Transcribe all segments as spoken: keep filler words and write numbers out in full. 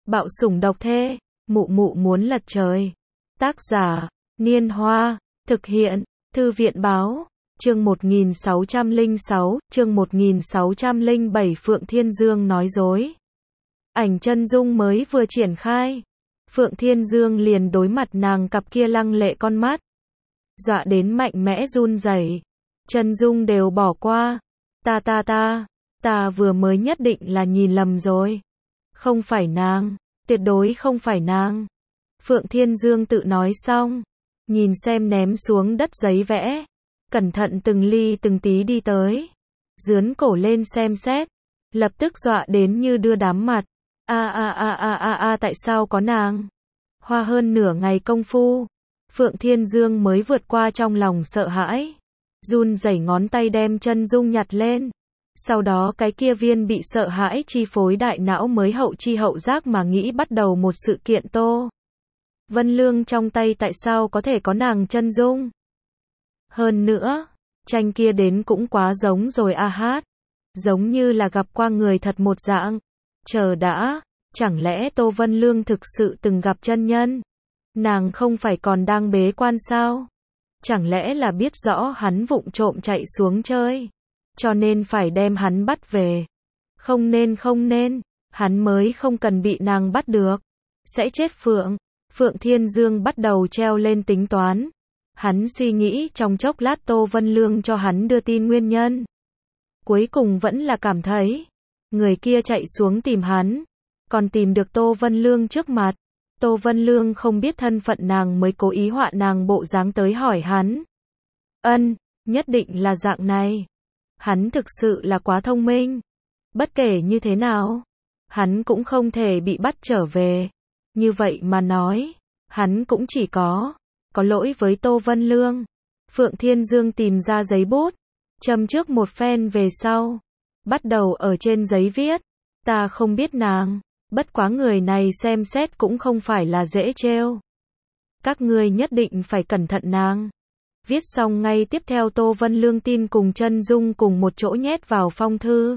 Bạo sủng độc thê, mụ mụ muốn lật trời. Tác giả, Niên Hoa, thực hiện, Thư viện báo, chương một nghìn sáu trăm lẻ sáu, chương một nghìn sáu trăm lẻ bảy Phượng Thiên Dương nói dối. Ảnh chân dung mới vừa triển khai, Phượng Thiên Dương liền đối mặt nàng cặp kia lăng lệ con mắt. Dọa đến mạnh mẽ run rẩy, chân dung đều bỏ qua. Ta ta ta, ta vừa mới nhất định là nhìn lầm rồi. Không phải nàng, tuyệt đối không phải nàng. Phượng Thiên Dương tự nói xong, nhìn xem ném xuống đất giấy vẽ, cẩn thận từng ly từng tí đi tới, dướn cổ lên xem xét, lập tức dọa đến như đưa đám mặt. A a a a a a tại sao có nàng? Hoa hơn nửa ngày công phu, Phượng Thiên Dương mới vượt qua trong lòng sợ hãi, run rẩy ngón tay đem chân dung nhặt lên. Sau đó cái kia viên bị sợ hãi chi phối đại não mới hậu chi hậu giác mà nghĩ bắt đầu một sự kiện. Tô Vân Lương trong tay tại sao có thể có nàng chân dung? Hơn nữa, tranh kia đến cũng quá giống rồi a hát. Giống như là gặp qua người thật một dạng. Chờ đã, chẳng lẽ Tô Vân Lương thực sự từng gặp chân nhân? Nàng không phải còn đang bế quan sao? Chẳng lẽ là biết rõ hắn vụng trộm chạy xuống chơi, cho nên phải đem hắn bắt về? Không nên không nên, hắn mới không cần bị nàng bắt được. Sẽ chết Phượng. Phượng Thiên Dương bắt đầu treo lên tính toán. Hắn suy nghĩ trong chốc lát Tô Vân Lương cho hắn đưa tin nguyên nhân. Cuối cùng vẫn là cảm thấy, người kia chạy xuống tìm hắn, còn tìm được Tô Vân Lương trước mặt. Tô Vân Lương không biết thân phận nàng mới cố ý họa nàng bộ dáng tới hỏi hắn. Ân, nhất định là dạng này. Hắn thực sự là quá thông minh. Bất kể như thế nào, hắn cũng không thể bị bắt trở về. Như vậy mà nói, hắn cũng chỉ có có lỗi với Tô Vân Lương. Phượng Thiên Dương tìm ra giấy bút, châm trước một phen về sau, bắt đầu ở trên giấy viết. Ta không biết nàng, bất quá người này xem xét cũng không phải là dễ trêu. Các ngươi nhất định phải cẩn thận nàng. Viết xong ngay tiếp theo Tô Vân Lương tin cùng chân dung cùng một chỗ nhét vào phong thư.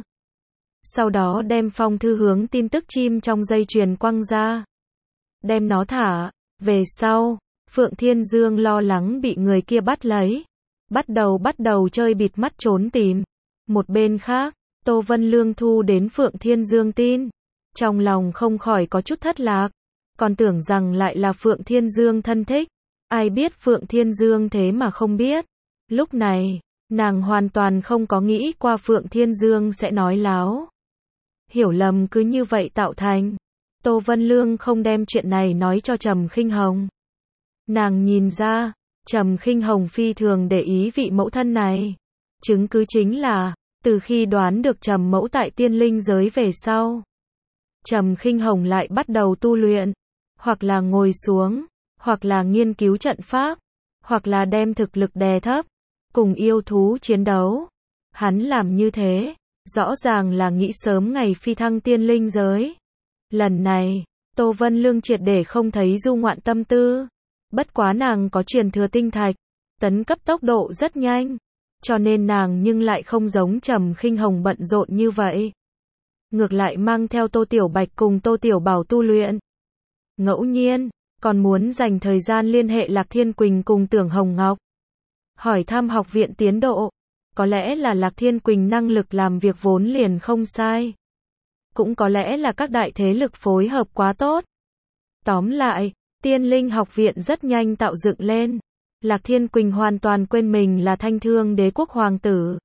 Sau đó đem phong thư hướng tin tức chim trong dây chuyền quăng ra. Đem nó thả, về sau, Phượng Thiên Dương lo lắng bị người kia bắt lấy. Bắt đầu bắt đầu chơi bịt mắt trốn tìm. Một bên khác, Tô Vân Lương thu đến Phượng Thiên Dương tin. Trong lòng không khỏi có chút thất lạc. Còn tưởng rằng lại là Phượng Thiên Dương thân thích. Ai biết Phượng Thiên Dương thế mà không biết. Lúc này, nàng hoàn toàn không có nghĩ qua Phượng Thiên Dương sẽ nói láo. Hiểu lầm cứ như vậy tạo thành. Tô Vân Lương không đem chuyện này nói cho Trầm Khinh Hồng. Nàng nhìn ra, Trầm Khinh Hồng phi thường để ý vị mẫu thân này. Chứng cứ chính là, từ khi đoán được Trầm mẫu tại tiên linh giới về sau, Trầm Khinh Hồng lại bắt đầu tu luyện, hoặc là ngồi xuống, hoặc là nghiên cứu trận pháp, hoặc là đem thực lực đè thấp, cùng yêu thú chiến đấu. Hắn làm như thế, rõ ràng là nghĩ sớm ngày phi thăng tiên linh giới. Lần này, Tô Vân Lương triệt để không thấy du ngoạn tâm tư. Bất quá nàng có truyền thừa tinh thạch, tấn cấp tốc độ rất nhanh, cho nên nàng nhưng lại không giống Trầm Khinh Hồng bận rộn như vậy. Ngược lại mang theo Tô Tiểu Bạch cùng Tô Tiểu Bảo tu luyện. Ngẫu nhiên, còn muốn dành thời gian liên hệ Lạc Thiên Quỳnh cùng Tưởng Hồng Ngọc. Hỏi thăm học viện tiến độ. Có lẽ là Lạc Thiên Quỳnh năng lực làm việc vốn liền không sai. Cũng có lẽ là các đại thế lực phối hợp quá tốt. Tóm lại, Tiên Linh học viện rất nhanh tạo dựng lên. Lạc Thiên Quỳnh hoàn toàn quên mình là Thanh Thương Đế quốc hoàng tử.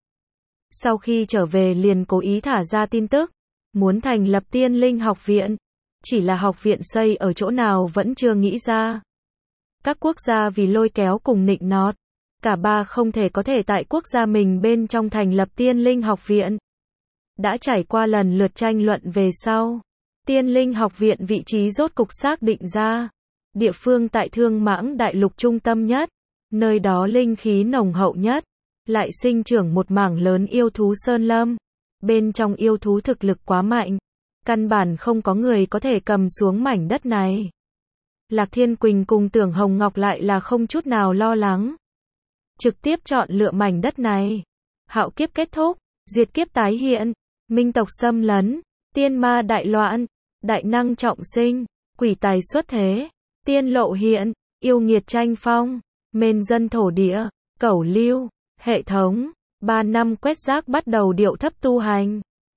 Sau khi trở về liền cố ý thả ra tin tức, muốn thành lập Tiên Linh học viện. Chỉ là học viện xây ở chỗ nào vẫn chưa nghĩ ra. Các quốc gia vì lôi kéo cùng nịnh nọt, cả ba không thể có thể tại quốc gia mình bên trong thành lập Tiên Linh học viện. Đã trải qua lần lượt tranh luận về sau, Tiên Linh học viện vị trí rốt cục xác định ra. Địa phương tại Thương Mãng Đại Lục trung tâm nhất, nơi đó linh khí nồng hậu nhất, lại sinh trưởng một mảng lớn yêu thú sơn lâm. Bên trong yêu thú thực lực quá mạnh, căn bản không có người có thể cầm xuống mảnh đất này. Lạc Thiên Quỳnh cùng Tưởng Hồng Ngọc lại là không chút nào lo lắng. Trực tiếp chọn lựa mảnh đất này. Hạo kiếp kết thúc, diệt kiếp tái hiện, minh tộc xâm lấn, tiên ma đại loạn, đại năng trọng sinh, quỷ tài xuất thế, tiên lộ hiện, yêu nghiệt tranh phong, mên dân thổ địa, cẩu lưu, hệ thống, ba năm quét rác bắt đầu điệu thấp tu hành.